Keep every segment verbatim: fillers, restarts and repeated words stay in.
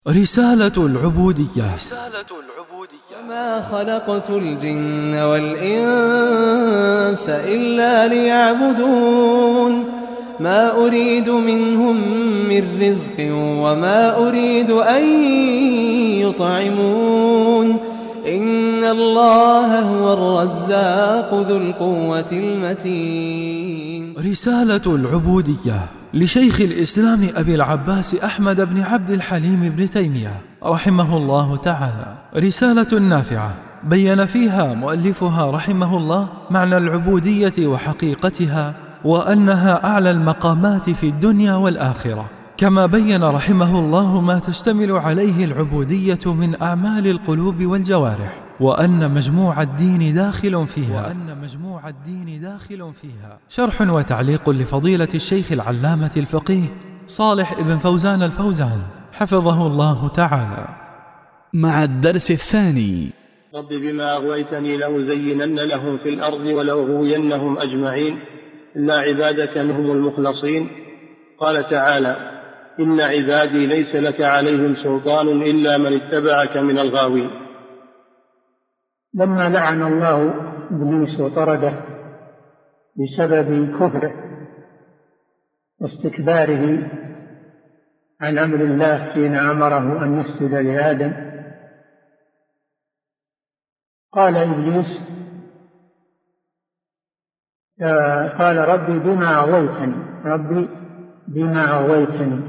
رسالة العبودية. وما خلقت الجن والإنس إلا ليعبدون ما أريد منهم من رزق وما أريد أن يطعمون إن الله هو الرزاق ذو القوة المتين. رسالة العبودية لشيخ الإسلام أبي العباس أحمد بن عبد الحليم بن تيمية رحمه الله تعالى، رسالة نافعة بين فيها مؤلفها رحمه الله معنى العبودية وحقيقتها، وأنها أعلى المقامات في الدنيا والآخرة، كما بين رحمه الله ما تشتمل عليه العبودية من أعمال القلوب والجوارح، وأن مجموع الدين داخل فيها وأن مجموع الدين داخل فيها شرح وتعليق لفضيلة الشيخ العلامة الفقيه صالح ابن فوزان الفوزان حفظه الله تعالى. مع الدرس الثاني. رب بما أغويتني لأزينن لهم في الأرض ولأغوينهم أجمعين إلا عبادك منهم المخلصين. قال تعالى: إن عبادي ليس لك عليهم سلطان إلا من اتبعك من الغاوين. لما لعن الله إبليس وطرده بسبب كفره واستكباره عن أمر الله حين أمره أن يسجد لآدم، قال إبليس قال ربي بما أغويتني ربي بما أغويتني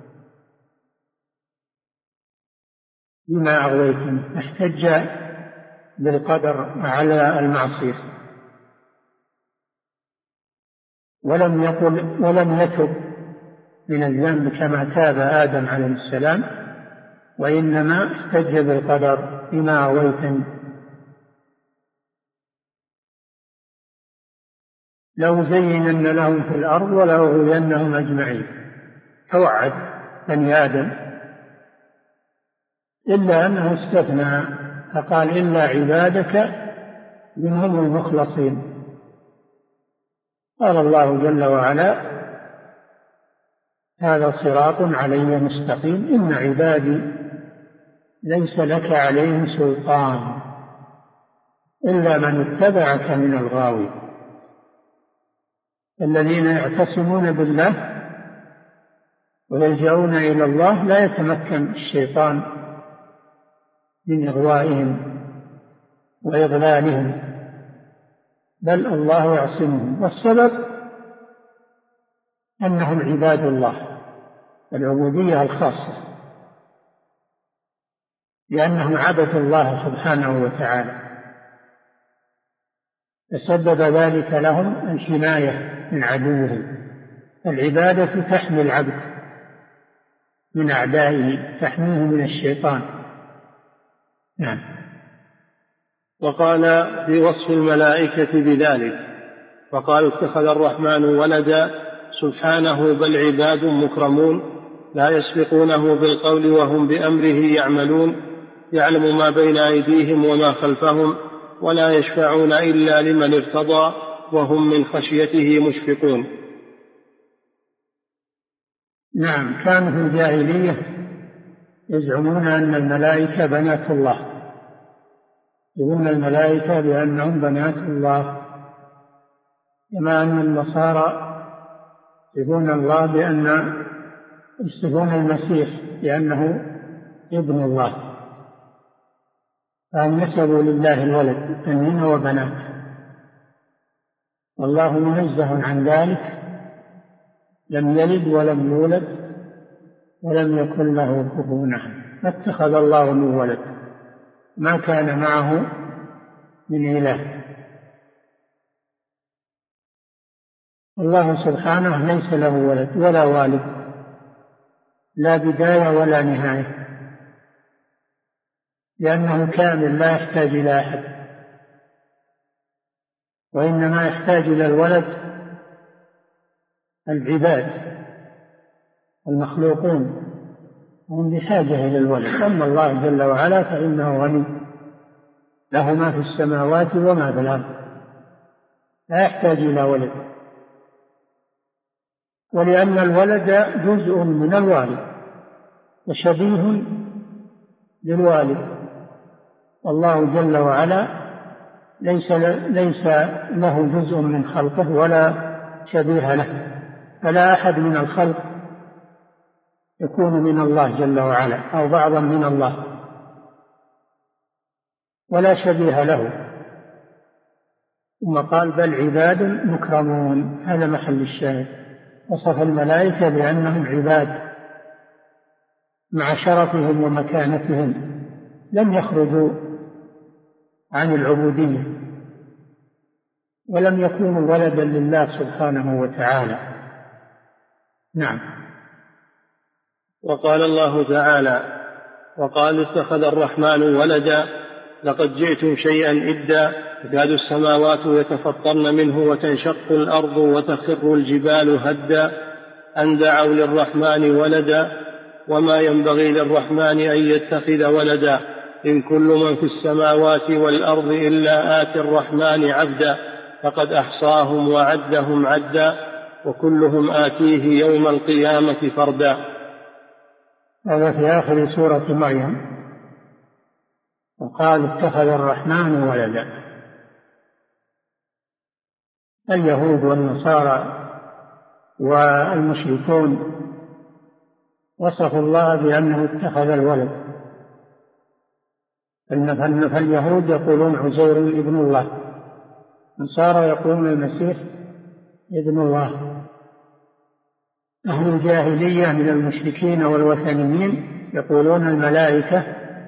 بما أغويتني احتج بالقدر على المعصية، ولم يقل ولم يتب من الذنب كما تاب آدم عليه السلام، وإنما احتج بالقدر بما أغويتني. لأزينن لهم في الأرض ولأغوينهم أجمعين، توعد بني آدم، إلا أنه استثنى فقال إلا عبادك منهم المخلصين. قال الله جل وعلا: هذا صراط علي مستقيم إن عبادي ليس لك عليهم سلطان إلا من اتبعك من الغاوي. الذين يعتصمون بالله ويلجؤون إلى الله لا يتمكن الشيطان من إغوائهم وإضلالهم، بل الله يعصمهم، والسبب أنهم عباد الله، العبودية الخاصة، لأنهم عبدوا الله سبحانه وتعالى، فسبب ذلك لهم الحماية من عدوهم. العبادة تحمي العبد من أعدائه، تحميه من الشيطان. نعم. وقال في وصف الملائكة بذلك وقالوا اتخذ الرحمن ولدا سبحانه بل عباد مكرمون لا يسبقونه بالقول وهم بأمره يعملون يعلم ما بين أيديهم وما خلفهم ولا يشفعون إلا لمن ارتضى وهم من خشيته مشفقون. نعم، كانوا في الجاهلية يزعمون أن الملائكة بنات الله، يقولون الملائكة بأنهم بنات الله، كما أن النصارى يقولون الله بأن يصفون المسيح بأنه ابن الله، فهم نسبوا لله الولد بنين وبنات، والله منزه عن ذلك، لم يلد ولم يولد ولم يكن له كفوا أحد، فاتخذ الله من ولد، ما كان معه من إله. الله سبحانه ليس له ولد ولا والد، لا بداية ولا نهاية، لأنه كامل لا يحتاج إلى أحد، وإنما يحتاج إلى الولد العباد المخلوقون، هم بحاجة إلى الولد. أما الله جل وعلا فإنه غني، له ما في السماوات وما في الأرض، لا يحتاج إلى ولد، ولأن الولد جزء من الوالد وشبيه للوالد. الله جل وعلا ليس ليس له جزء من خلقه ولا شبيه له، فلا أحد من الخلق يكون من الله جل وعلا أو بعضا من الله، ولا شبيه له. ثم قال بل عباد مكرمون، هذا محل الشاهد. وصف الملائكة بأنهم عباد مع شرفهم ومكانتهم، لم يخرجوا عن العبودية ولم يكونوا ولدا لله سبحانه وتعالى. نعم. وقال الله تعالى وقال اتخذ الرحمن ولدا لقد جئتم شيئا إدا تكاد السماوات يتفطرن منه وتنشق الأرض وتخر الجبال هدا أن دعوا للرحمن ولدا وما ينبغي للرحمن أن يتخذ ولدا إن كل من في السماوات والأرض إلا آتي الرحمن عبدا فقد أحصاهم وعدهم عدا وكلهم آتيه يوم القيامة فردا. هذا في آخر سورة مريم. وقال اتخذ الرحمن ولدا. اليهود والنصارى والمشركون وصفوا الله بأنه اتخذ الولد، فاليهود يقولون عزير ابن الله، النصارى يقولون المسيح ابن الله. أهل الجاهلية من المشركين والوثنيين يقولون الملائكة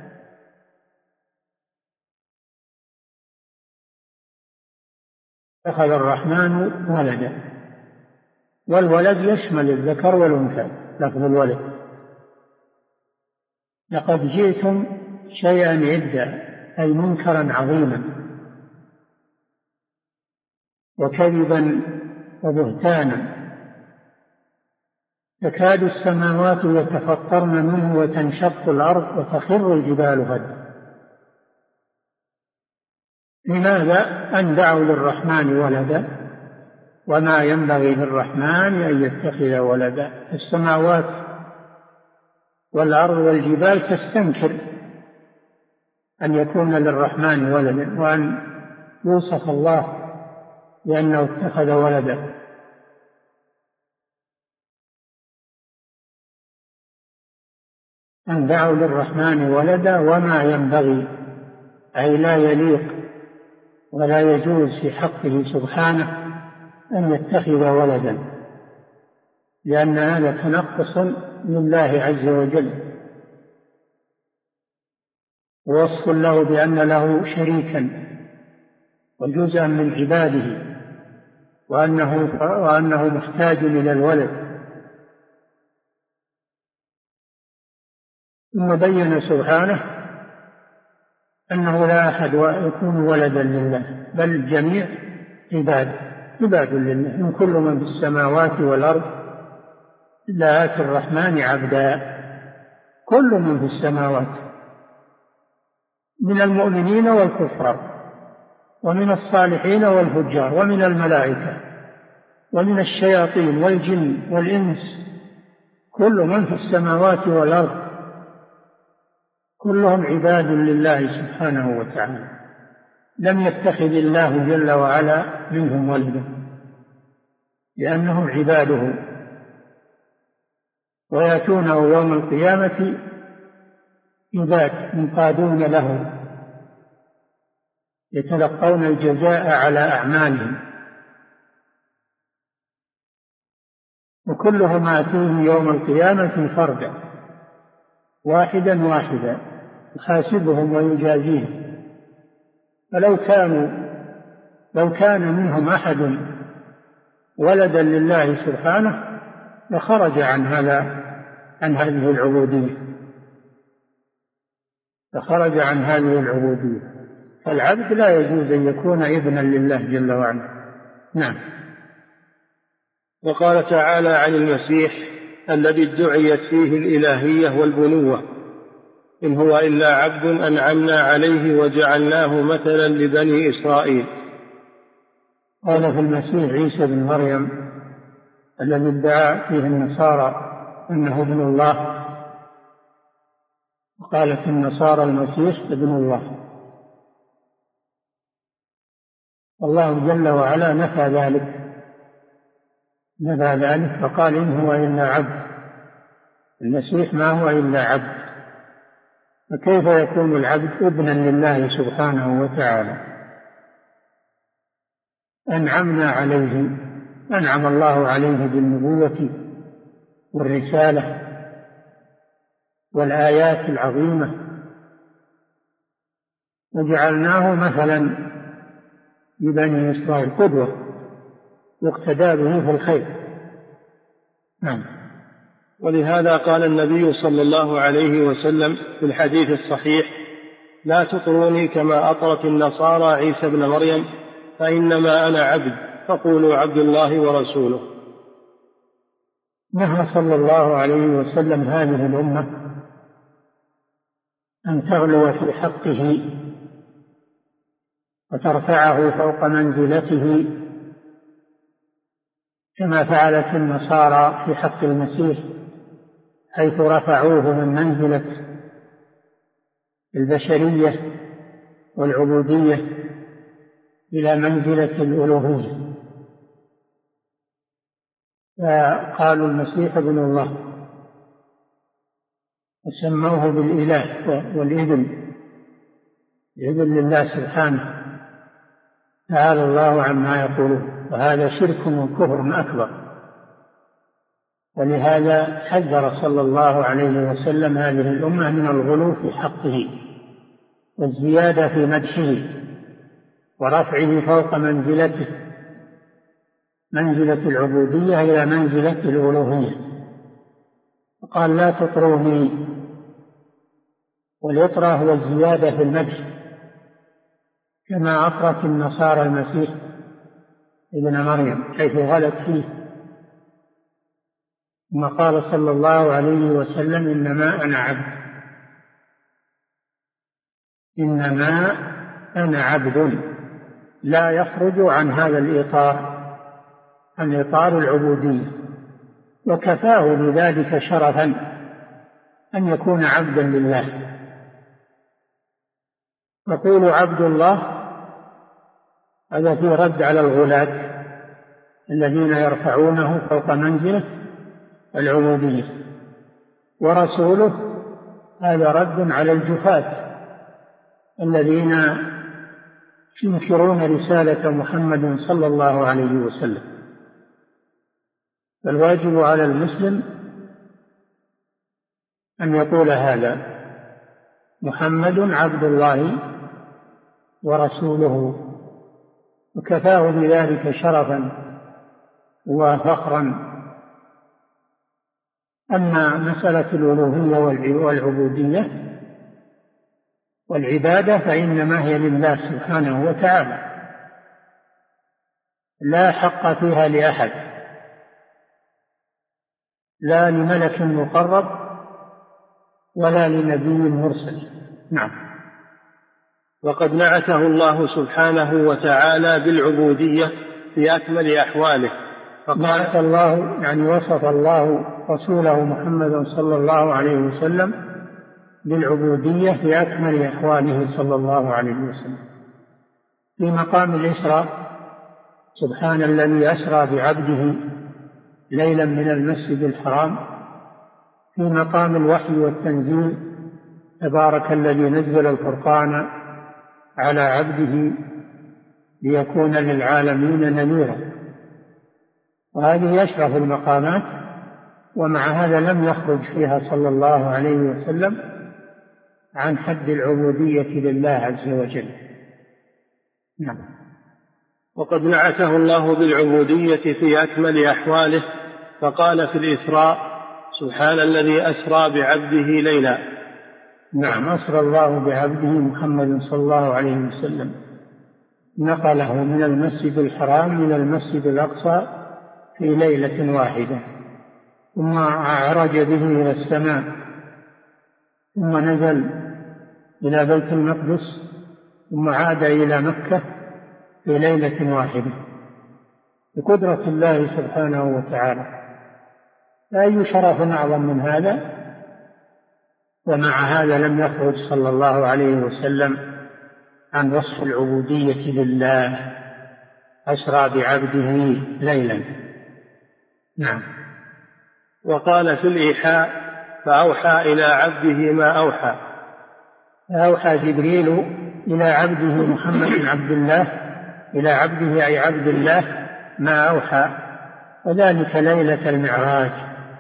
اتخذ الرحمن ولدا، والولد يشمل الذكر والأنثى، لفظ الولد. لقد جئتم شيئا عدا أي منكرا عظيما وكذبا وبهتانا، تكاد السماوات يتفطرن منه وتنشق الأرض وتخر الجبال هدا. لماذا؟ أن دعوا للرحمن ولدا وما ينبغي للرحمن أن يتخذ ولدا. السماوات والأرض والجبال تستنكر أن يكون للرحمن ولدا وأن يوصف الله بأنه اتخذ ولدا. أن دعوا للرحمن ولدا وما ينبغي أي لا يليق ولا يجوز في حقه سبحانه أن يتخذ ولدا، لأن هذا تنقص لله عز وجل ووصف له بأن له شريكا وجزءا من عباده وأنه, وأنه محتاج إلى الولد. ثم بين سبحانه أنه لا أحد يكون ولدا لله، بل الجميع عباد عباد لله. من كل من في السماوات والأرض إلا آتي الرحمن عبدا. كل من في السماوات من المؤمنين والكفار ومن الصالحين والفجار ومن الملائكة ومن الشياطين والجن والإنس، كل من في السماوات والأرض كلهم عباد لله سبحانه وتعالى. لم يتخذ الله جل وعلا منهم ولدا لأنهم عباده، ويأتونه يوم القيامة عباد منقادون له يتلقون الجزاء على أعمالهم، وكلهم آتوه يوم القيامة فردا واحدا واحدا يحاسبهم ويجازيهم. فلو كانوا لو كان منهم أحد ولدا لله سبحانه لخرج عن هذا عن هذه العبودية لخرج عن هذه العبودية فالعبد لا يجوز أن يكون ابنا لله جل وعلا. نعم. وقال تعالى عن المسيح الذي ادعيت فيه الإلهية والبنوة إن هو إلا عبد أنعمنا عليه وجعلناه مثلا لبني إسرائيل. قال في المسيح عيسى بن مريم الذي ادعى فيه النصارى أنه ابن الله وقالت النصارى المسيح ابن الله. الله جل وعلا نفى ذلك نفى ذلك فقال إن هو إلا عبد. المسيح ما هو إلا عبد، فكيف يكون العبد ابنا لله سبحانه وتعالى؟ أنعمنا عليه أنعم الله عليه بالنبوة والرسالة والآيات العظيمة، وجعلناه مثلا لبني إسرائيل قدوة يقتدى به في الخير. نعم. ولهذا قال النبي صلى الله عليه وسلم في الحديث الصحيح: لا تطروني كما أطرت النصارى عيسى بن مريم، فإنما أنا عبد، فقولوا عبد الله ورسوله. نهى صلى الله عليه وسلم هذه الأمة أن تغلو في حقه وترفعه فوق منزلته كما فعلت النصارى في حق المسيح، حيث رفعوه من منزلة البشرية والعبودية إلى منزلة الألوهية، فقالوا المسيح ابن الله وسموه بالإله والابن، الابن لله سبحانه تعالى الله عما يقولون، وهذا شرك وكفر أكبر. ولهذا حذر صلى الله عليه وسلم هذه الأمة من الغلو في حقه والزيادة في مدحه ورفعه فوق منزلته منزلة العبودية إلى منزلة الألوهية. فقال لا تطروني، والإطرة هو الزيادة في المدح كما أطرت النصارى المسيح ابن مريم حيث غلت فيه، ثم قال صلى الله عليه وسلم إنما أنا عبد إنما أنا عبد، لا يخرج عن هذا الإطار عن إطار العبودية، وكفاه بذلك شرفا أن يكون عبدا لله. يقول عبد الله هذا في رد على الغلاة الذين يرفعونه فوق منزلة العبودية، ورسوله هذا رد على الجفاة الذين ينكرون رسالة محمد صلى الله عليه وسلم. فالواجب على المسلم أن يقول هذا: محمد عبد الله ورسوله، وكفاه بذلك شرفا وفخرا. أما مسألة الألوهية والعبودية والعبادة فإنما هي لله سبحانه وتعالى، لا حق فيها لأحد، لا لملك مقرب ولا لنبي مرسل. نعم. وقد نعته الله سبحانه وتعالى بالعبودية في أكمل أحواله، نعت الله يعني وصف الله رسوله محمد صلى الله عليه وسلم بالعبودية في أكمل أحواله صلى الله عليه وسلم. في مقام الإسراء: سبحان الذي أسرى بعبده ليلا من المسجد الحرام. في مقام الوحي والتنزيل: تبارك الذي نزل الفرقان على عبده ليكون للعالمين نذيرا. وهذه أشرف المقامات، ومع هذا لم يخرج فيها صلى الله عليه وسلم عن حد العبودية لله عز وجل. نعم. وقد نعته الله بالعبودية في أكمل أحواله، فقال في الإسراء: سبحان الذي أسرى بعبده ليلا. نعم، أسرى الله بعبده محمد صلى الله عليه وسلم، نقله من المسجد الحرام إلى المسجد الأقصى في ليلة واحدة، ثم عرج به إلى السماء، ثم نزل إلى بيت المقدس، ثم عاد إلى مكة في ليلة واحدة بقدرة الله سبحانه وتعالى. فأي شرف أعظم من هذا؟ ومع هذا لم يخرج صلى الله عليه وسلم عن وصف العبودية لله، أسرى بعبده ليلا. نعم. وقال في الإيحاء: فأوحى إلى عبده ما أوحى. فأوحى جبريل إلى عبده محمد بن عبد الله، إلى عبده أي عبد الله، ما أوحى، وذلك ليلة المعراج،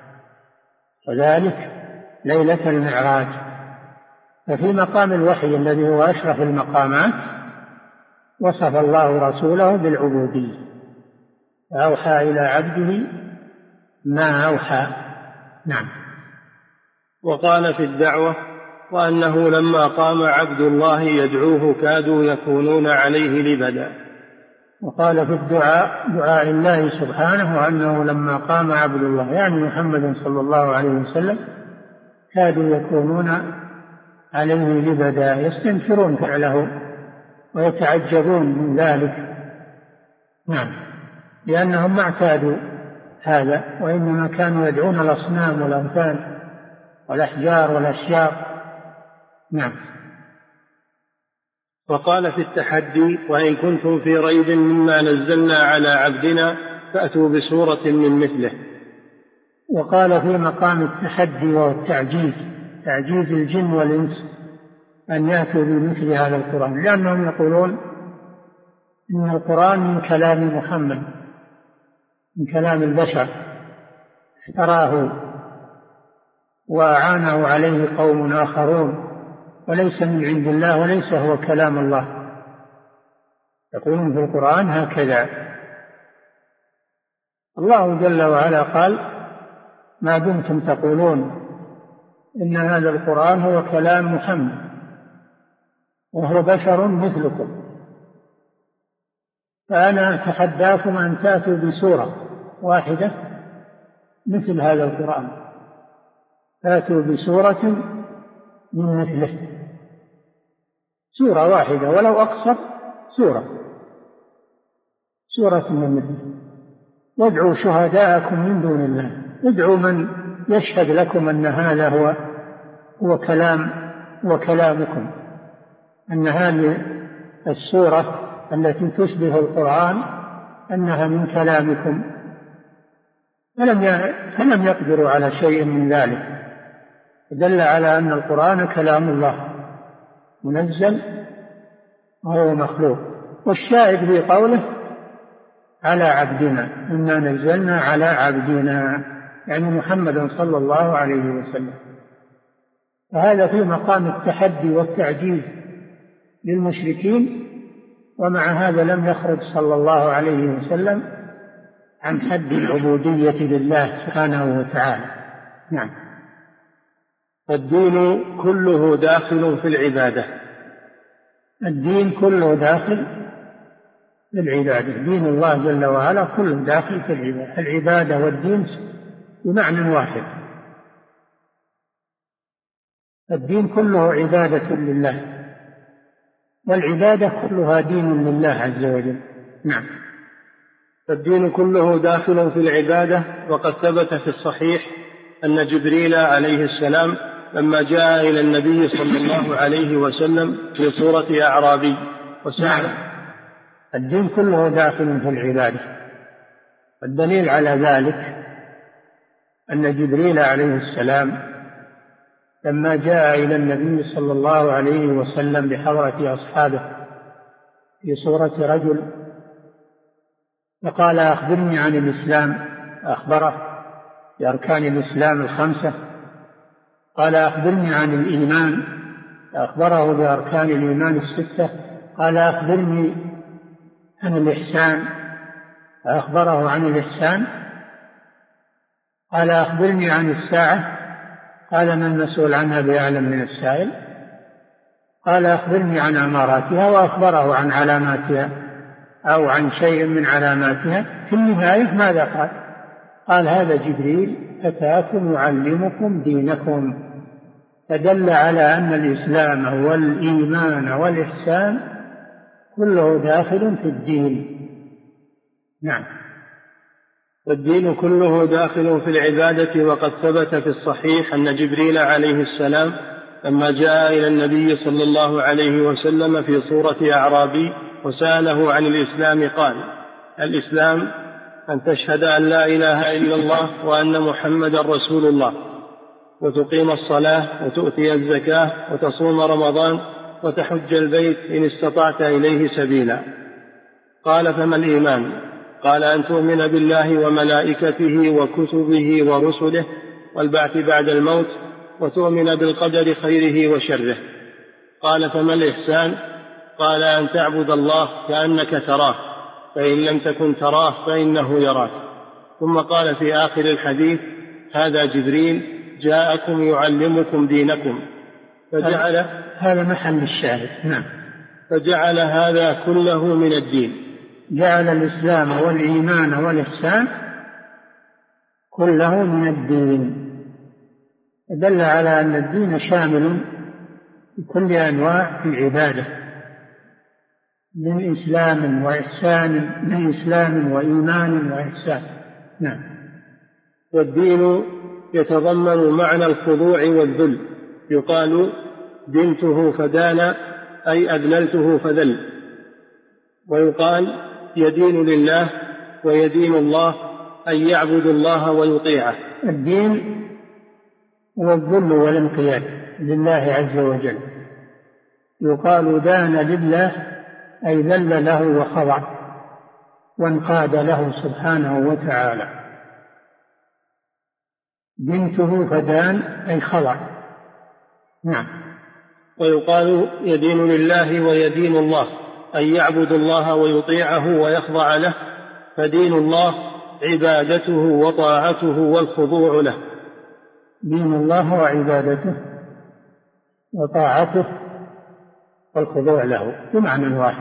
وذلك ليلة المعراج. ففي مقام الوحي الذي هو أشرف المقامات وصف الله رسوله بالعبودية، فأوحى إلى عبده ما أوحى. نعم. وقال في الدعوة: وأنه لما قام عبد الله يدعوه كادوا يكونون عليه لبدا. وقال في الدعاء، دعاء الله سبحانه، وأنه لما قام عبد الله يعني محمد صلى الله عليه وسلم كادوا يكونون عليه لبدا، يستنكرون فعله ويتعجبون من ذلك. نعم. لأنهم ما اعتادوا هذا، وإنما كانوا يدعون الأصنام والأوثان والأحجار والأشجار. نعم. وقال في التحدي: وإن كنتم في ريب مما نزلنا على عبدنا فأتوا بسورة من مثله. وقال في مقام التحدي والتعجيز، تعجيز الجن والإنس أن يأتوا بمثل هذا القرآن، لأنهم يقولون إن القرآن من كلام محمد، من كلام البشر، افتراه وأعانه عليه قوم آخرون، وليس من عند الله، وليس هو كلام الله. يقولون في القرآن هكذا. الله جل وعلا قال: ما دمتم تقولون إن هذا القرآن هو كلام محمد وهو بشر مثلكم، فأنا أتحداكم أن تأتوا بسورة واحدة مثل هذا القرآن، فأتوا بسورة من مثله، سورة واحدة ولو أقصر، سورة سورة من مثله. وادعوا شهداءكم من دون الله، ادعوا من يشهد لكم أن هذا هو هو كلام وكلامكم، أن هذه السورة التي تشبه القرآن أنها من كلامكم. فلم فلم يقدروا على شيء من ذلك، دل على أن القرآن كلام الله منزل وهو مخلوق. والشاهد في قوله: على عبدنا، إنا نزلنا على عبدنا، يعني محمد صلى الله عليه وسلم. فهذا في مقام التحدي والتعجيز للمشركين، ومع هذا لم يخرج صلى الله عليه وسلم عن حد العبودية لله سبحانه وتعالى. نعم. الدين كله داخل في العبادة. الدين كله داخل في العبادة، دين الله جل وعلا كله داخل في العبادة. العبادة والدين بمعنى واحد، الدين كله عبادة لله، والعبادة كلها دين لله عز وجل. نعم. الدين كله داخل في العبادة. وقد ثبت في الصحيح أن جبريل عليه السلام لما جاء إلى النبي صلى الله عليه وسلم في صورة أعرابي وسأل. نعم. الدين كله داخل في العبادة، والدليل على ذلك أن جبريل عليه السلام لما جاء إلى النبي صلى الله عليه وسلم بحضرة أصحابه في صورة رجل، فقال: أخبرني عن الإسلام، أخبره بأركان الإسلام الخمسة. قال: أخبرني عن الإيمان، أخبره بأركان الإيمان الستة. قال: أخبرني عن الإحسان، أخبره عن الإحسان. قال: أخبرني عن الساعة. قال: ما المسؤول عنها بأعلم من السائل. قال: أخبرني عن أماراتها، وأخبره عن علاماتها أو عن شيء من علاماتها. في النهاية ماذا قال؟ قال: هذا جبريل أتاكم يعلمكم دينكم. فدل على أن الإسلام والإيمان والإحسان كله داخل في الدين. نعم. والدين كله داخل في العبادة. وقد ثبت في الصحيح أن جبريل عليه السلام لما جاء إلى النبي صلى الله عليه وسلم في صورة أعرابي وسأله عن الإسلام قال: الإسلام أن تشهد أن لا إله إلا الله وأن محمدا رسول الله، وتقيم الصلاة، وتؤتي الزكاة، وتصوم رمضان، وتحج البيت إن استطعت إليه سبيلا. قال: فما الإيمان؟ قال: أن تؤمن بالله وملائكته وكتبه ورسله والبعث بعد الموت، وتؤمن بالقدر خيره وشره. قال: فما الإحسان؟ قال: أن تعبد الله كأنك تراه، فإن لم تكن تراه فإنه يراك. ثم قال في آخر الحديث: هذا جبريل جاءكم يعلمكم دينكم. فجعل هذا محل الشاهد. نعم. فجعل هذا كله من الدين، جعل الإسلام والإيمان والإحسان كله من الدين، دل على أن الدين شامل بكل أنواع العبادة، من إسلام وإحسان، من إسلام وإيمان وإحسان. نعم. والدين يتضمن معنى الخضوع والذل، يقال: دنته فدان، أي أذللته فذل. ويقال: يدين لله ويدين الله، أي يعبد الله ويطيعه. الدين هو الذل والانقياد لله عز وجل. يقال: دان لله، أي ذل له وخضع وانقاد له سبحانه وتعالى. دنته فدان، أي خضع. نعم. ويقال: يدين لله ويدين الله، أي يعبد الله ويطيعه ويخضع له، فدين الله عبادته وطاعته والخضوع له. دين الله وعبادته وطاعته والخضوع له بمعنى واحد.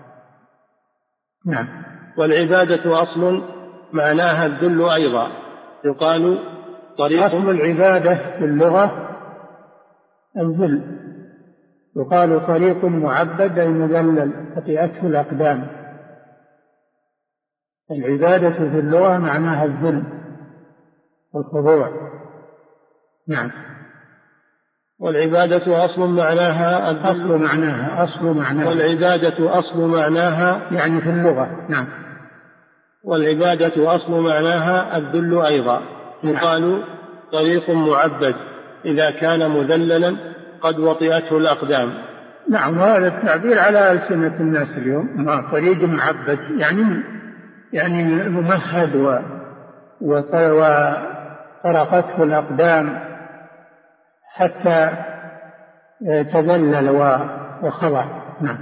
نعم. والعبادة أصل معناها الذل أيضا، يقال: طريق أصل العبادة في اللغة الذل، يقال: طريق معبد، أي مذلل خطئته الأقدام. العبادة في اللغة معناها الذل والخضوع. نعم. والعبادة أصل معناها أصل معناها أصل معناها والعبادة أصل معناها يعني في اللغة. نعم. والعبادة أصل معناها الذل أيضا، يقال: طريق معبد إذا كان مذللا قد وطئته الأقدام. نعم. وهذا التعبير على ألسنة الناس اليوم، ما طريق معبد يعني يعني ممهد و وطرقته الأقدام حتى تذلل وخضع. نعم.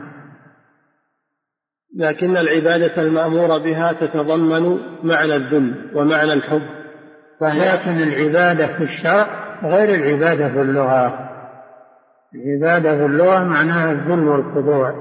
لكن العبادة المأمور بها تتضمن معنى الذل ومعنى الحب. لكن العبادة في الشرع غير العبادة في اللغة. العبادة في اللغة معناها الذل والخضوع،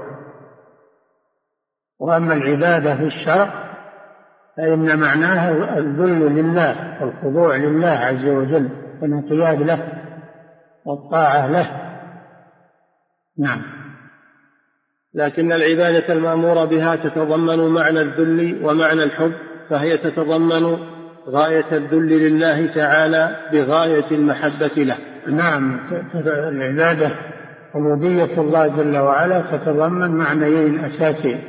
وأما العبادة في الشرع فإن معناها الذل لله والخضوع لله عز وجل والانقياد له والطاعة له. نعم. لكن العبادة المأمورة بها تتضمن معنى الذل ومعنى الحب، فهي تتضمن غاية الذل لله تعالى بغاية المحبة له. نعم. العبادة عبودية الله جل وعلا تتضمن معنيين أساسيين: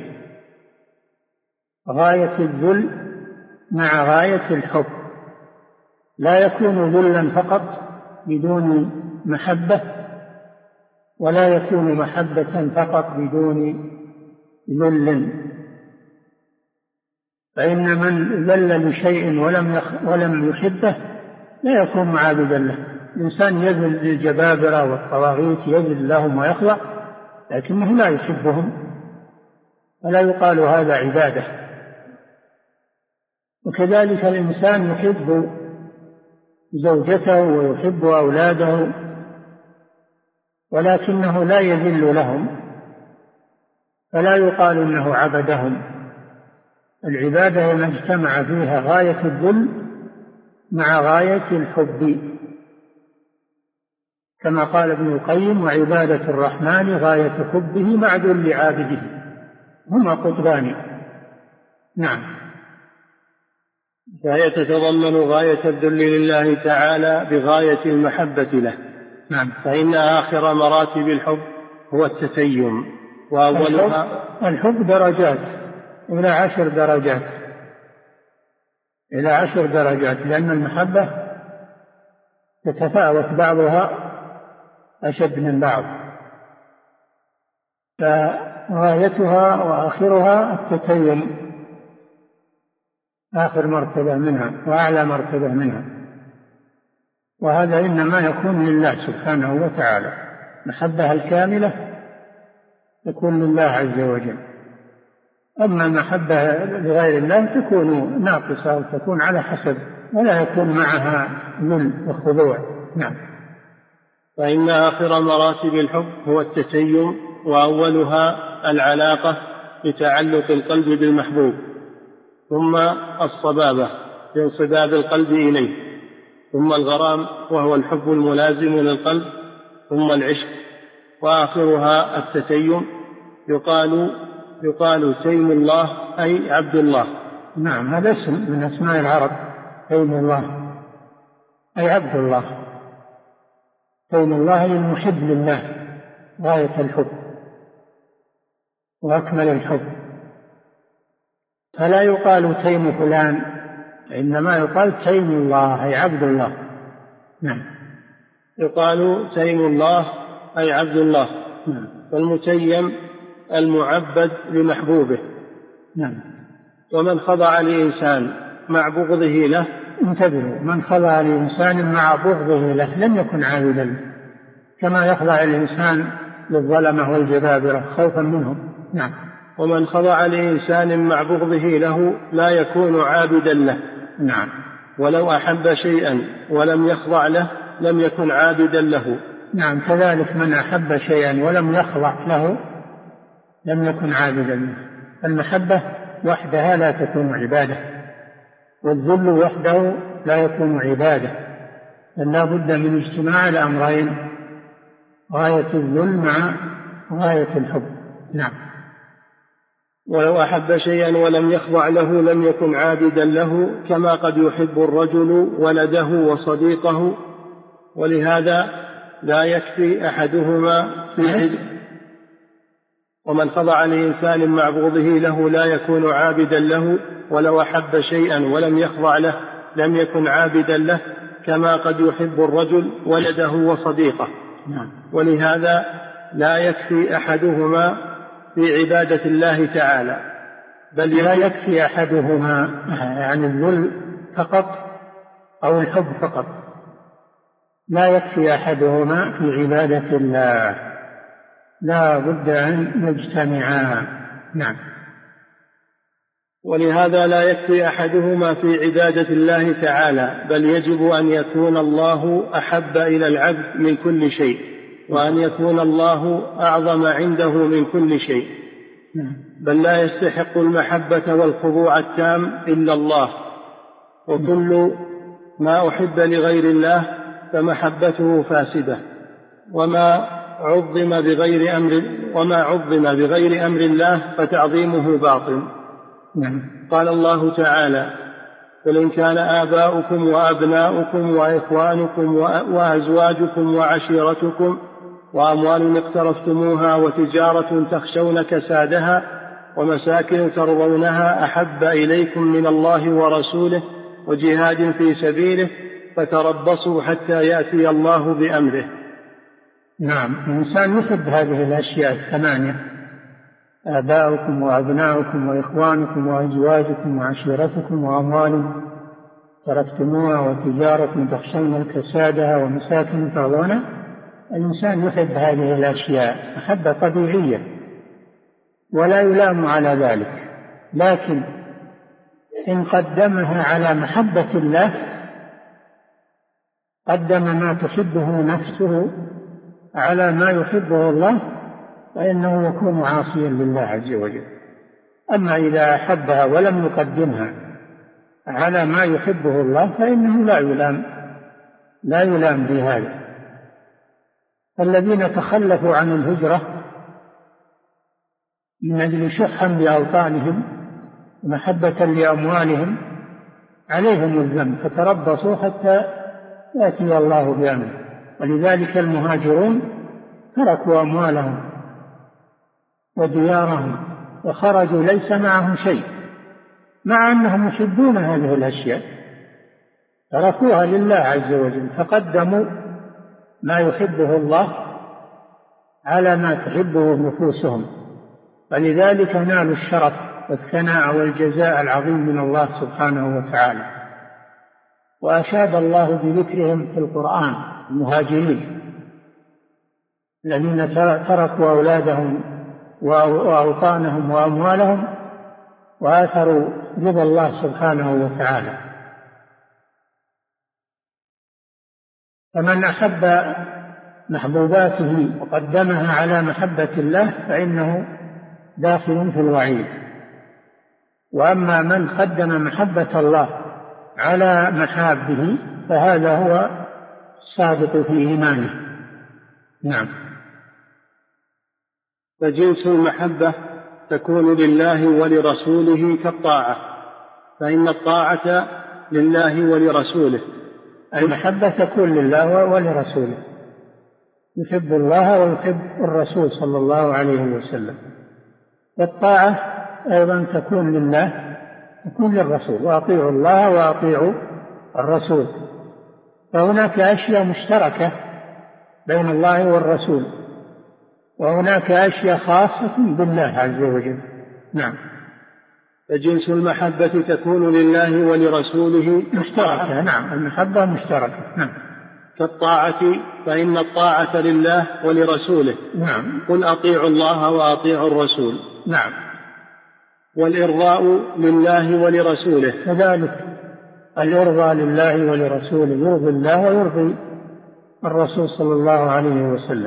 غاية الذل مع غاية الحب. لا يكون ذلا فقط بدون محبة، ولا يكون محبة فقط بدون ذل. فإن من ذل لشيء ولم ولم يحبه لا يكون معابدا له. الإنسان يذل للجبابرة والطواغيت، يذل لهم ويخضع، لكنه لا يحبهم، ولا يقال هذا عبادة. وكذلك الإنسان يحب زوجته ويحب أولاده، ولكنه لا يذل لهم، فلا يقال إنه عبدهم. العبادة ما اجتمع فيها غاية الذل مع غاية الحب، كما قال ابن القيم: وعبادة الرحمن غاية حبه مع ذل عابده، هما قطبان. نعم. فهي تتضمن غاية الذل لله تعالى بغاية المحبة له. نعم. فإن آخر مراتب الحب هو التتيم، وأولها الحب, الحب درجات إلى عشر درجات إلى عشر درجات لأن المحبة تتفاوت، بعضها أشد من بعض، فغايتها وآخرها التتيم، آخر مرتبة منها وأعلى مرتبة منها، وهذا إنما يكون لله سبحانه وتعالى. محبة الكاملة تكون لله عز وجل، أما المحبة لغير الله تكون ناقصة وتكون على حسب، ولا يكون معها ذل وخضوع. نعم. فإن آخر مراتب الحب هو التتيم، وأولها العلاقة بتعلق القلب بالمحبوب، ثم الصبابة بانصباب القلب إليه، ثم الغرام وهو الحب الملازم للقلب، ثم العشق، وآخرها التتيم. يقال يقال تيم الله أي عبد الله. نعم، هذا اسم من أسماء العرب، تيم الله أي عبد الله. تيم الله أي المحب لله غاية الحب وأكمل الحب، فلا يقال تيم فلان، إنما يقال تيم الله أي عبد الله. نعم. يقال تيم الله أي عبد الله. نعم. فالمتيم المعبد لمحبوبه. نعم. ومن خضع لإنسان مع بغضه له، انتبهوا، من خضع لإنسان مع بغضه له لم يكن عابدا له، كما يخضع الإنسان للظلمة والجبابرة خوفا منهم. نعم. ومن خضع لإنسان مع بغضه له لا يكون عابدا له. نعم. ولو أحب شيئا ولم يخضع له لم يكن عابدا له. نعم، كذلك من أحب شيئا ولم يخضع له لم يكن عابدا له. المحبة وحدها لا تكون عبادة، والذل وحده لا يكون عبادة، بل لا بد من اجتماع الأمرين، غاية الذل مع غاية الحب. نعم. ولو أحب شيئا ولم يخضع له لم يكن عابدا له، كما قد يحب الرجل ولده وصديقه، ولهذا لا يكفي أحدهما في عد. ومن خضع لإنسان مع بغضه له لا يكون عابدا له، ولو أحب شيئا ولم يخضع له لم يكن عابدا له، كما قد يحب الرجل ولده وصديقه. نعم. ولهذا لا يكفي أحدهما في عبادة الله تعالى، بل لا يكفي أحدهما عن الذل فقط أو الحب فقط، لا يكفي أحدهما في عبادة الله، لا بد أن يجتمعا. نعم. ولهذا لا يكفي أحدهما في عبادة الله تعالى، بل يجب أن يكون الله أحب إلى العبد من كل شيء، وأن يكون الله أعظم عنده من كل شيء، بل لا يستحق المحبة والخضوع التام إلا الله. وكل ما أحب لغير الله فمحبته فاسدة، وما عظم بغير أمر وما عظم بغير أمر الله فتعظيمه باطل. قال الله تعالى: قل إن كان آباؤكم وأبناؤكم وإخوانكم وأزواجكم وعشيرتكم وأموال اقترفتموها وتجارة تخشون كسادها ومساكن ترضونها أحب إليكم من الله ورسوله وجهاد في سبيله فتربصوا حتى يأتي الله بأمره. نعم، الإنسان يحب هذه الأشياء الثمانية: آباؤكم وأبناؤكم وإخوانكم وأزواجكم وعشيرتكم وأموال تركتموها وتجارة تخشون كسادها ومساكن ترضونها. الإنسان يحب هذه الأشياء محبة طبيعية ولا يلام على ذلك، لكن إن قدمها على محبة الله، قدم ما تحبه نفسه على ما يحبه الله، فإنه يكون عاصيا لله عز وجل. أما إذا أحبها ولم يقدمها على ما يحبه الله فإنه لا يلام لا يلام بهذا. الذين تخلفوا عن الهجرة من أجل شحا بأوطانهم ومحبة لأموالهم عليهم الذنب، فتربصوا حتى يأتي الله بأمره، ولذلك المهاجرون تركوا أموالهم وديارهم وخرجوا ليس معهم شيء، مع أنهم يحبون هذه الأشياء، تركوها لله عز وجل، فقدموا ما يحبه الله على ما تحبه نفوسهم، فلذلك نالوا الشرف والثناء والجزاء العظيم من الله سبحانه وتعالى. وأشاد الله بذكرهم في القرآن المهاجرين الذين تركوا أولادهم وأوطانهم وأموالهم وآثروا رضا الله سبحانه وتعالى. فمن أحب محبوباته وقدمها على محبة الله فإنه داخل في الوعيد. وأما من قدم محبة الله على محابه فهذا هو الصادق في إيمانه. نعم. فجنس المحبة تكون لله ولرسوله كالطاعة، فإن الطاعة لله ولرسوله. المحبة تكون لله ولرسوله، يحب الله ويحب الرسول صلى الله عليه وسلم. والطاعة أيضا تكون لله تكون للرسول، وأطيعوا الله وأطيعوا الرسول. فهناك أشياء مشتركة بين الله والرسول، وهناك أشياء خاصة بالله عز وجل. نعم. فجنس المحبة تكون لله ولرسوله مشتركة. نعم، المحبة مشتركة. نعم. كالطاعة، فإن الطاعة لله ولرسوله. نعم. قل أطيعوا الله وأطيعوا الرسول. نعم. والإرضاء لله ولرسوله كذلك الإرضاء لله ولرسوله، يرضي الله ويرضي الرسول صلى الله عليه وسلم،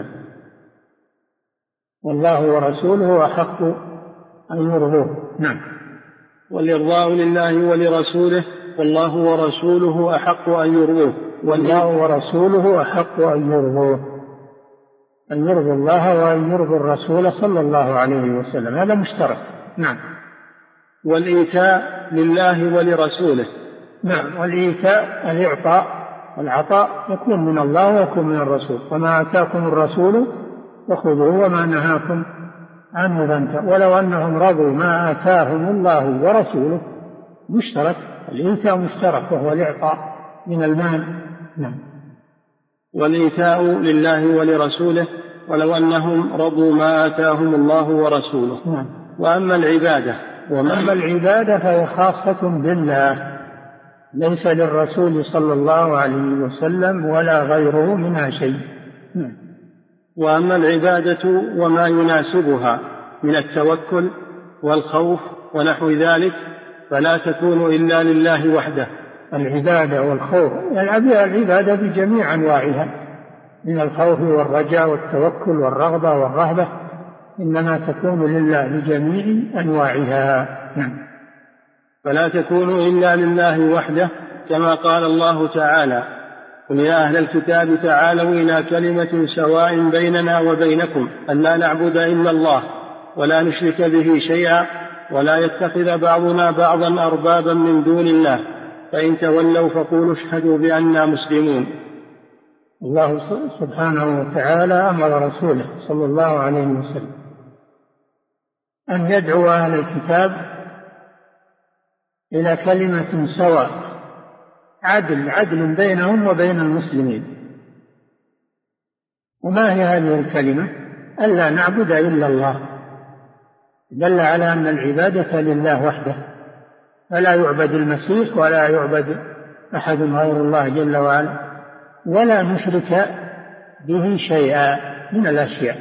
والله ورسوله أحق أن يرضوه. نعم. والإرضاء لله ولرسوله والله ورسوله أحق أن يرضوه. والله ورسوله أحق أن يرضوه، أن يرضي الله وأن يرضي الرسول صلى الله عليه وسلم، هذا مشترك. نعم. والإيتاء لله ولرسوله. نعم. والإيتاء الإعطاء، العطاء يكون من الله ويكون من الرسول، وما آتاكم الرسول فخذوه وما نهاكم عنه فانتهوا. ولو أنهم رضوا ما آتاهم الله ورسوله مشترك، الإيتاء مشترك وهو الإعطاء من المال. نعم. والإيتاء لله ولرسوله ولو أنهم رضوا ما آتاهم الله ورسوله. نعم. وأما العبادة وأما العبادة فهي خاصة بالله، ليس للرسول صلى الله عليه وسلم ولا غيره منها شيء. نعم. وأما العبادة وما يناسبها من التوكل والخوف ونحو ذلك فلا تكون إلا لله وحده. العبادة والخوف، يعني العبادة بجميع أنواعها من الخوف والرجاء والتوكل والرغبة والرهبة، إنما تكون لله بجميع أنواعها. نعم. فلا تكون إلا لله وحده، كما قال الله تعالى: قل يا أهل الكتاب تعالوا إلى كلمة سواء بيننا وبينكم ألا نعبد إلا الله ولا نشرك به شيئا ولا يتخذ بعضنا بعضا أربابا من دون الله فإن تولوا فقولوا اشهدوا بأننا مسلمون. الله سبحانه وتعالى أمر رسوله صلى الله عليه وسلم أن يدعو أهل الكتاب إلى كلمة سواء، عدل عدل بينهم وبين المسلمين. وما هي هذه الكلمة؟ ألا نعبد إلا الله، دل على أن العبادة لله وحده، فلا يعبد المسيح ولا يعبد أحد غير الله جل وعلا، ولا نشرك به شيئا من الأشياء.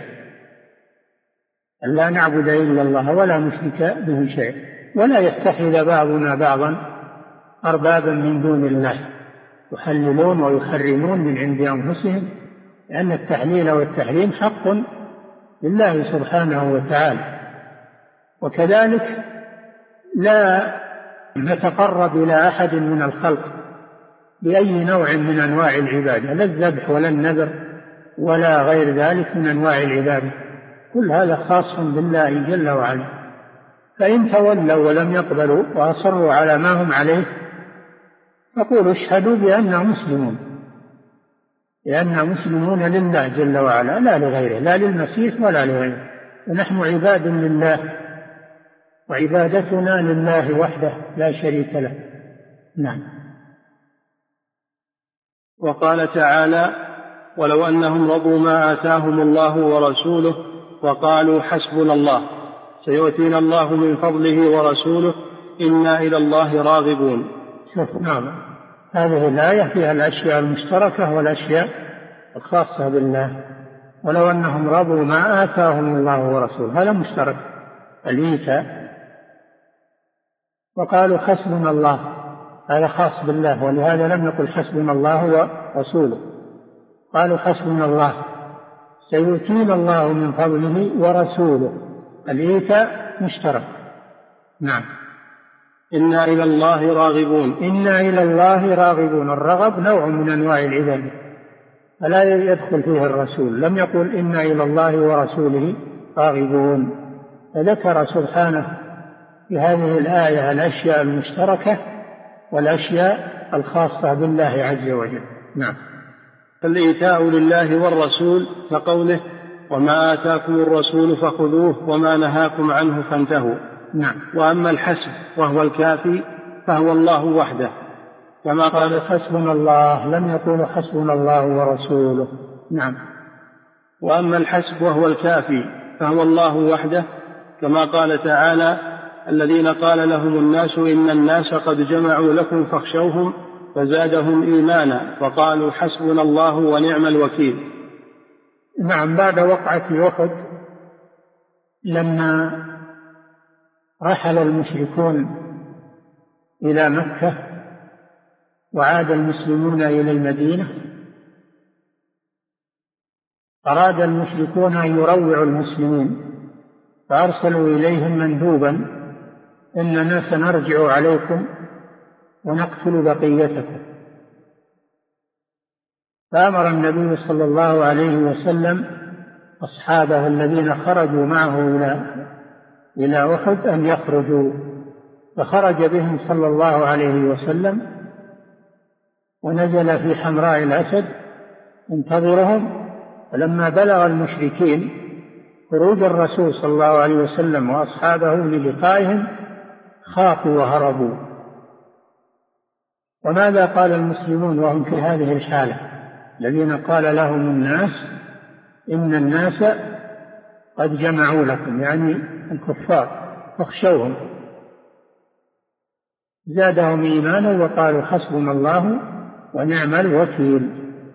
ألا نعبد إلا الله ولا نشرك به شيئا، ولا يتخذ بعضنا بعضا أربابا من دون الله يحللون ويحرمون من عند أنفسهم، لأن التحليل والتحريم حق لله سبحانه وتعالى. وكذلك لا نتقرب إلى أحد من الخلق بأي نوع من أنواع العبادة، لا الذبح ولا النذر ولا غير ذلك من أنواع العبادة، كل هذا خاص بالله جل وعلا. فإن تولوا ولم يقبلوا وأصروا على ما هم عليه فقولوا اشهدوا بأننا مسلمون. لأننا مسلمون لله جل وعلا لا لغيره، لا للمسيح ولا لغيره، ونحن عباد لله، وعبادتنا لله وحده لا شريك له. نعم. وقال تعالى: ولو أنهم رضوا ما آتاهم الله ورسوله وقالوا حسبنا الله سيؤتينا الله من فضله ورسوله إنا إلى الله راغبون. شوف، نعم، هذه الآية فيها الأشياء المشتركة والأشياء الخاصة بالله. ولو أنهم رضوا ما آتاهم الله ورسوله، هذا مشترك، الإيتاء. وقالوا حسبنا الله، هذا خاص بالله، ولهذا لم يقل حسبنا الله ورسوله، قالوا حسبنا الله سيؤتينا الله من فضله ورسوله، الإيتاء مشترك. نعم. إنا إلى الله راغبون. إنا إلى الله راغبون، الرغب نوع من أنواع العبادة فلا يدخل فيه الرسول، لم يقل إنا إلى الله ورسوله راغبون. فذكر سبحانه في هذه الآية الأشياء المشتركة والأشياء الخاصة بالله عز وجل. نعم. فالإيتاء لله والرسول كقوله: وما آتاكم الرسول فخذوه وما نهاكم عنه فانتهوا. نعم. وأما الحسب وهو الكافي فهو الله وحده، كما قال حسبنا الله، لم يقول حسبنا الله ورسوله. نعم. وأما الحسب وهو الكافي فهو الله وحده، كما قال تعالى: الذين قال لهم الناس إن الناس قد جمعوا لكم فاخشوهم فزادهم إيمانا وقالوا حسبنا الله ونعم الوكيل. نعم. بعد وقعة أحد لما رحل المشركون إلى مكة وعاد المسلمون إلى المدينة، أراد المشركون أن يروعوا المسلمين فأرسلوا إليهم مندوبا: إننا سنرجع عليكم ونقتل بقيتكم. فأمر النبي صلى الله عليه وسلم أصحابه الذين خرجوا معه إلى إلى أحد أن يخرجوا، فخرج بهم صلى الله عليه وسلم ونزل في حمراء الأسد ينتظرهم. فلما بلغ المشركين خروج الرسول صلى الله عليه وسلم وأصحابه للقائهم خافوا وهربوا. وماذا قال المسلمون وهم في هذه الحالة؟ الذين قال لهم الناس إن الناس قد جمعوا لكم، يعني الكفار، فاخشوهم. زادهم إيمانا وقالوا حسبنا الله ونعم الوكيل.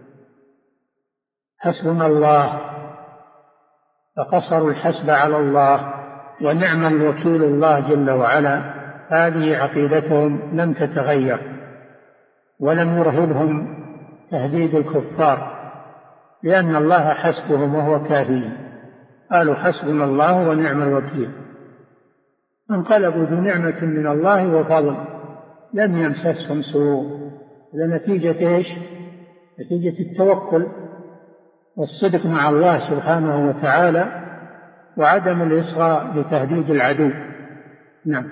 حسبنا الله، فقصروا الحسب على الله، ونعم الوكيل الله جل وعلا. هذه عقيدتهم لم تتغير، ولم يرهبهم تهديد الكفار، لأن الله حسبهم وهو كافيهم. قالوا حسبنا الله ونعم الوكيل. انقلبوا بنعمة من الله وفضل، لم يمسسهم سوء. لنتيجة إيش؟ نتيجة التوكل والصدق مع الله سبحانه وتعالى، وعدم الإصغاء لتهديد العدو. نعم.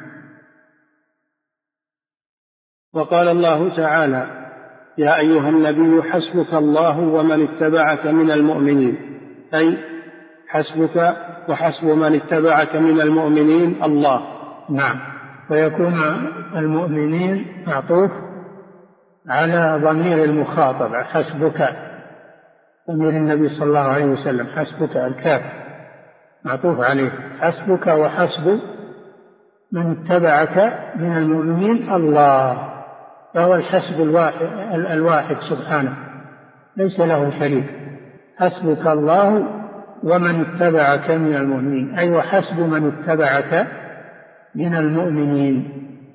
وقال الله تعالى: يا أيها النبي حسبك الله ومن اتبعك من المؤمنين، أي حسبك وحسب من اتبعك من المؤمنين الله. نعم. ويكون المؤمنين معطوف على ضمير المخاطب، حسبك ضمير النبي صلى الله عليه وسلم، حسبك الكاف معطوف عليه، حسبك وحسب من اتبعك من المؤمنين الله، فهو الحسب الواحد, الواحد سبحانه ليس له شريك. حسبك الله ومن اتبعك من المؤمنين، أي وحسب من اتبعك من المؤمنين.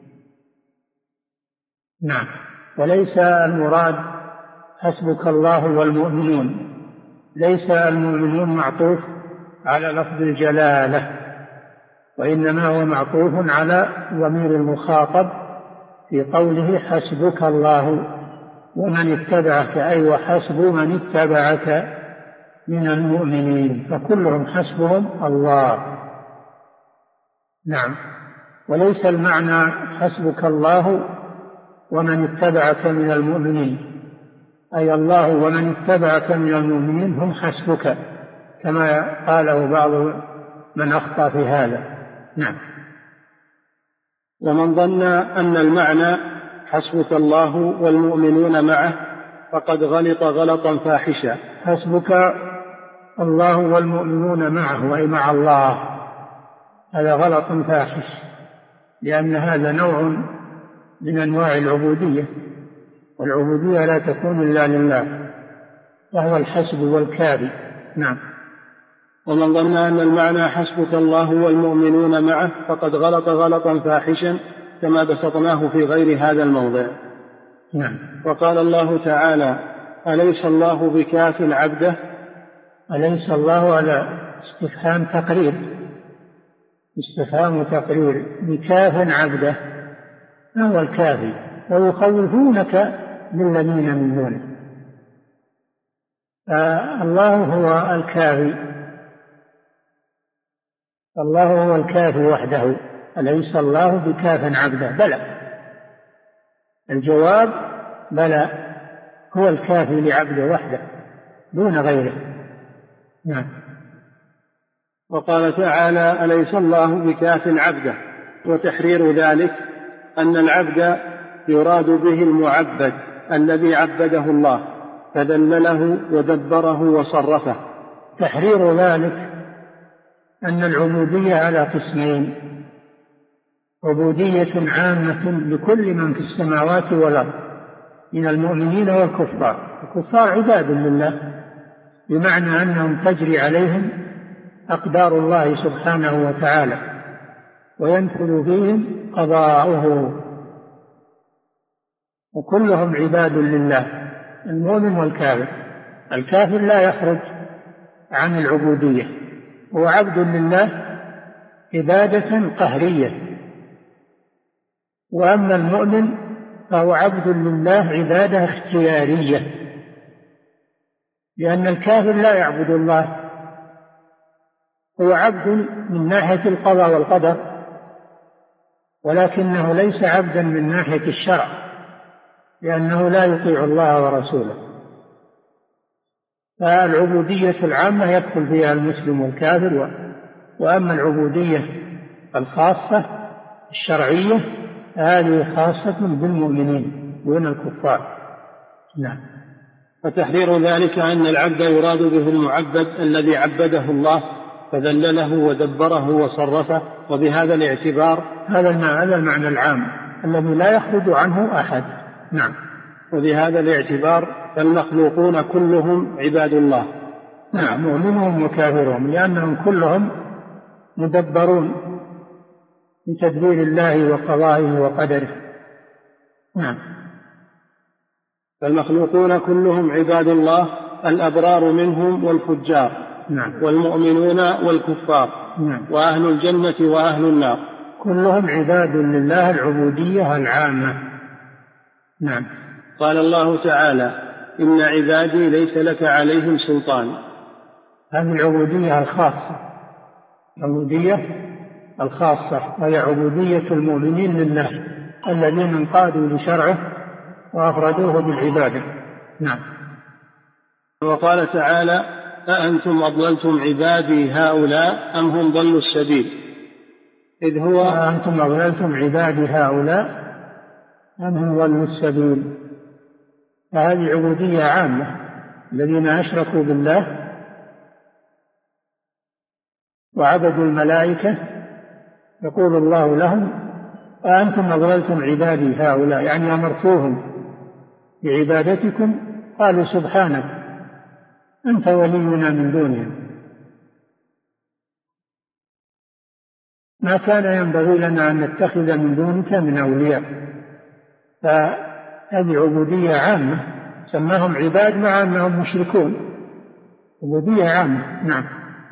نعم. وليس المراد حسبك الله والمؤمنون، ليس المؤمنون معطوف على لفظ الجلالة، وإنما هو معطوف على ضمير المخاطب في قوله حسبك الله ومن اتبعك، أي وحسب من اتبعك من المؤمنين، فكلهم حسبهم الله. نعم. وليس المعنى حسبك الله ومن اتبعك من المؤمنين، أي الله ومن اتبعك من المؤمنين هم حسبك، كما قاله بعض من أخطأ في هذا. نعم. ومن ظن أن المعنى حسبك الله والمؤمنون معه فقد غلط غلطا فاحشا. حسبك الله والمؤمنون معه أي مع الله، هذا غلط فاحش، لأن هذا نوع من أنواع العبودية، والعبودية لا تكون إلا لله، وهو الحسب والكافي. نعم. ومن ظن أن المعنى حسبك الله والمؤمنون معه فقد غلط غلطا فاحشا كما بسطناه في غير هذا الموضع. نعم. وقال الله تعالى: أليس الله بكاف عبده؟ أليس الله على استفهام تقرير، استفهام تقرير، بكاف عبده، ما هو الكافي؟ ويخوفونك بالذين من دونه. الله هو الكافي، الله هو الكافي وحده. أليس الله بكاف عبده؟ بلى، الجواب بلى، هو الكافي لعبده وحده دون غيره. نعم. وقال تعالى: أليس الله بكاف عبده؟ وتحرير ذلك أن العبد يراد به المعبد الذي عبده الله فذلله ودبره وصرفه. تحرير ذلك أن العبودية على قسمين: عبودية عامة لكل من في السماوات والأرض من المؤمنين والكفار. الكفار عباد لله، بمعنى أنهم تجري عليهم أقدار الله سبحانه وتعالى وينفذ فيهم قضاؤه، وكلهم عباد لله، المؤمن والكافر. الكافر لا يخرج عن العبودية، هو عبد لله عبادة قهرية، وأما المؤمن فهو عبد لله عبادة اختيارية، لأن الكافر لا يعبد الله، هو عبد من ناحية القضاء والقدر، ولكنه ليس عبدا من ناحية الشرع، لأنه لا يطيع الله ورسوله. فالعبودية العامة يدخل فيها المسلم والكافر، وأما العبودية الخاصة الشرعية هذه خاصة بالمؤمنين دون الكفار. نعم. وتحرير ذلك أن العبد يراد به المعبد الذي عبده الله فذلله ودبره وصرفه، وبهذا الاعتبار هذا المعنى العام الذي لا يخرج عنه أحد. نعم. وبهذا الاعتبار فالمخلوقون كلهم عباد الله. نعم، مؤمنهم وكافرهم، لأنهم كلهم مدبرون بتدبير الله وقضائه وقدره. نعم. فالمخلوقون كلهم عباد الله، الأبرار منهم والفجار. نعم. والمؤمنون والكفار. نعم. وأهل الجنة وأهل النار، كلهم عباد لله العبودية العامة. نعم. قال الله تعالى: إن عبادي ليس لك عليهم سلطان. هذه العبودية الخاصة، العبودية الخاصة وهي عبودية المؤمنين لله الذين انقادوا لشرعه وأفردوه بالعبادة. نعم. وقال تعالى: أأنتم أضللتم عبادي هؤلاء أم هم ضلوا السبيل؟ إذ هو أأنتم أضللتم عبادي هؤلاء أم هم ضلوا السبيل. فهذه عبودية عامة، الذين أشركوا بالله وعبدوا الملائكة يقول الله لهم: أأنتم أضللتم عبادي هؤلاء، يعني أمرتوهم بعبادتكم، قالوا: سبحانك أنت ولينا من دونهم، ما كان ينبغي لنا أن نتخذ من دونك من أولياء. فهذه عبودية عامة، سماهم عباد مع أنهم مشركون، عبودية عامة. نعم.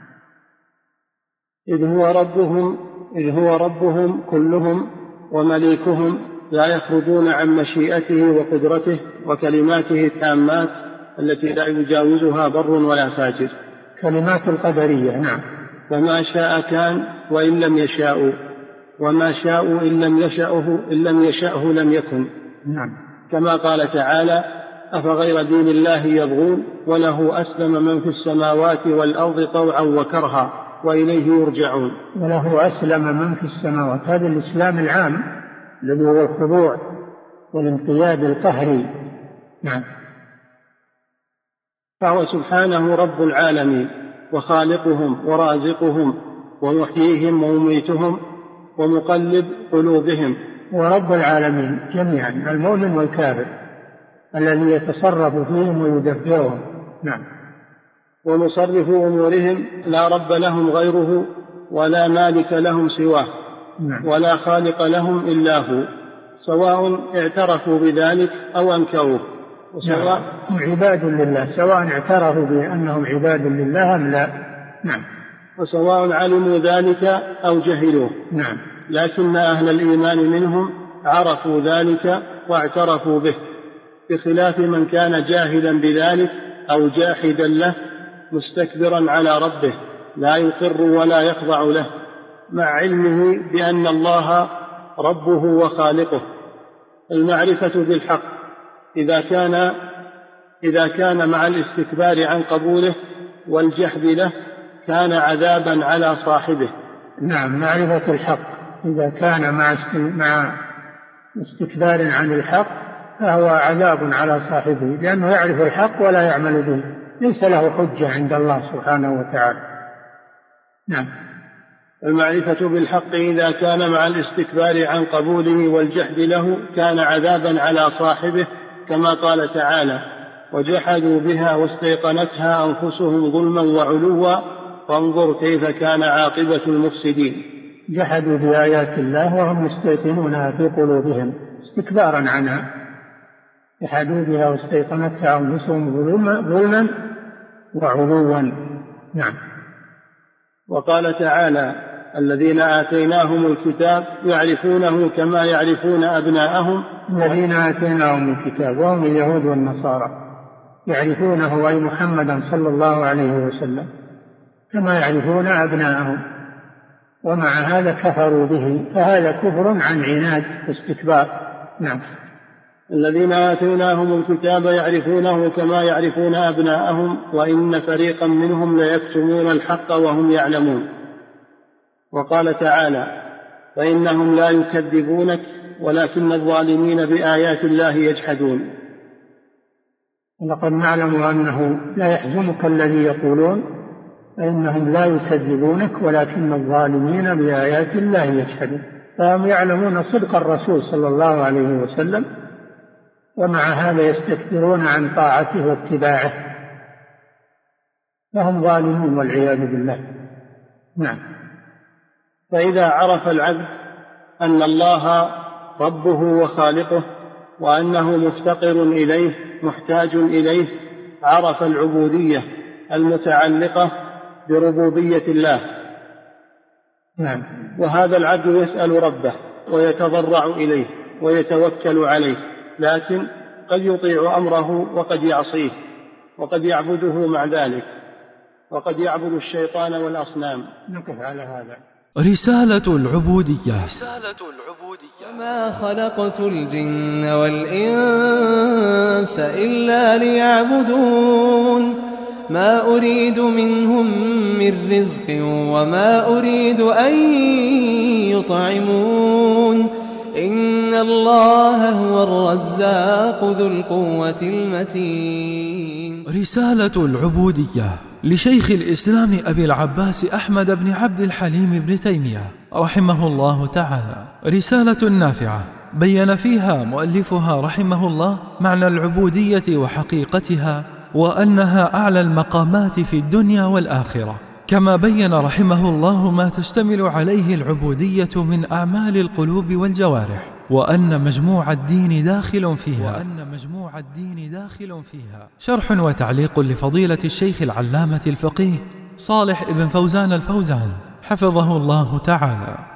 إذ هو ربهم إذ هو ربهم كلهم ومليكهم، لا يخرجون عن مشيئته وقدرته وكلماته التامات التي لا يجاوزها بر ولا فاجر. كلمات القدرية. نعم. فما شاء كان وإن لم يشاءوا، وما شاءوا إن لم يشأه إن لم يشأه لم يكن. نعم. كما قال تعالى: أفغير دين الله يبغون وله أسلم من في السماوات والأرض طوعا وكرها وإليه يرجعون. وله أسلم من في السماوات، هذا الإسلام العام الذي هو الخضوع والانقياد القهري. نعم. فهو سبحانه رب العالمين وخالقهم ورازقهم ومحييهم ومميتهم ومقلب قلوبهم. ورب العالمين جميعا، المؤمن والكافر، الذي يتصرف فيهم ويدبرهم. نعم. ومصرف أمورهم، لا رب لهم غيره ولا مالك لهم سواه. نعم. ولا خالق لهم إلا هو، سواء اعترفوا بذلك أو أنكروه. وسواء هم عباد لله، سواء اعترفوا بأنهم عباد لله أم لا. نعم. وسواء علموا ذلك أو جهلوه. نعم. لكن أهل الإيمان منهم عرفوا ذلك واعترفوا به، بخلاف من كان جاهلا بذلك أو جاحدا له مستكبرا على ربه لا يقر ولا يخضع له، مع علمه بأن الله ربه وخالقه. المعرفة بالحق إذا كان إذا كان مع الاستكبار عن قبوله والجحد له كان عذابا على صاحبه. نعم. معرفة الحق إذا كان مع مع استكبار عن الحق فهو عذاب على صاحبه، لأنه يعرف الحق ولا يعمل به، ليس له حجة عند الله سبحانه وتعالى. نعم. المعرفة بالحق إذا كان مع الاستكبار عن قبوله والجحد له كان عذابا على صاحبه، كما قال تعالى: وجحدوا بها واستيقنتها أنفسهم ظلما وعلوا فانظر كيف كان عاقبة المفسدين. جحدوا بآيات الله وهم مستيقنونها في قلوبهم استكبارا عنها. جحدوا بها واستيقنتها أنفسهم ظلما وعلوا. نعم. وقال تعالى: الذين آتيناهم الكتاب يعرفونه كما يعرفون أبناءهم. الذين آتيناهم الكتاب وهم اليهود والنصارى يعرفونه أي محمدا صلى الله عليه وسلم كما يعرفون أبناءهم، ومع هذا كفروا به، فهذا كفر عن عناد واستكبار. نعم. الذين آتيناهم الكتاب يعرفونه كما يعرفون أبناءهم وإن فريقا منهم ليكتمون الحق وهم يعلمون. وقال تعالى: فإنهم لا يكذبونك ولكن الظالمين بآيات الله يجحدون. ولقد نعلم أنه لا يحزنك الذي يقولون فإنهم لا يكذبونك ولكن الظالمين بآيات الله يجحدون. فهم يعلمون صدق الرسول صلى الله عليه وسلم، ومع هذا يستكبرون عن طاعته واتباعه، فهم ظالمون والعياذ بالله. نعم. فإذا عرف العبد أن الله ربه وخالقه وأنه مفتقر إليه محتاج إليه، عرف العبودية المتعلقة بربوبية الله. نعم. وهذا العبد يسأل ربه ويتضرع إليه ويتوكل عليه، لكن قد يطيع أمره وقد يعصيه، وقد يعبده مع ذلك، وقد يعبد الشيطان والأصنام. نقف على هذا. رسالة العبودية. وما خلقت الجن والإنس إلا ليعبدون ما أريد منهم من رزق وما أريد أن يطعمون إن الله هو الرزاق ذو القوة المتين. رسالة العبودية لشيخ الإسلام أبي العباس أحمد بن عبد الحليم بن تيمية رحمه الله تعالى، رسالة نافعة بين فيها مؤلفها رحمه الله معنى العبودية وحقيقتها، وأنها أعلى المقامات في الدنيا والآخرة، كما بين رحمه الله ما تشتمل عليه العبودية من أعمال القلوب والجوارح، وأن مجموع الدين داخل فيها وأن مجموع الدين داخل فيها شرح وتعليق لفضيلة الشيخ العلامة الفقيه صالح ابن فوزان الفوزان حفظه الله تعالى.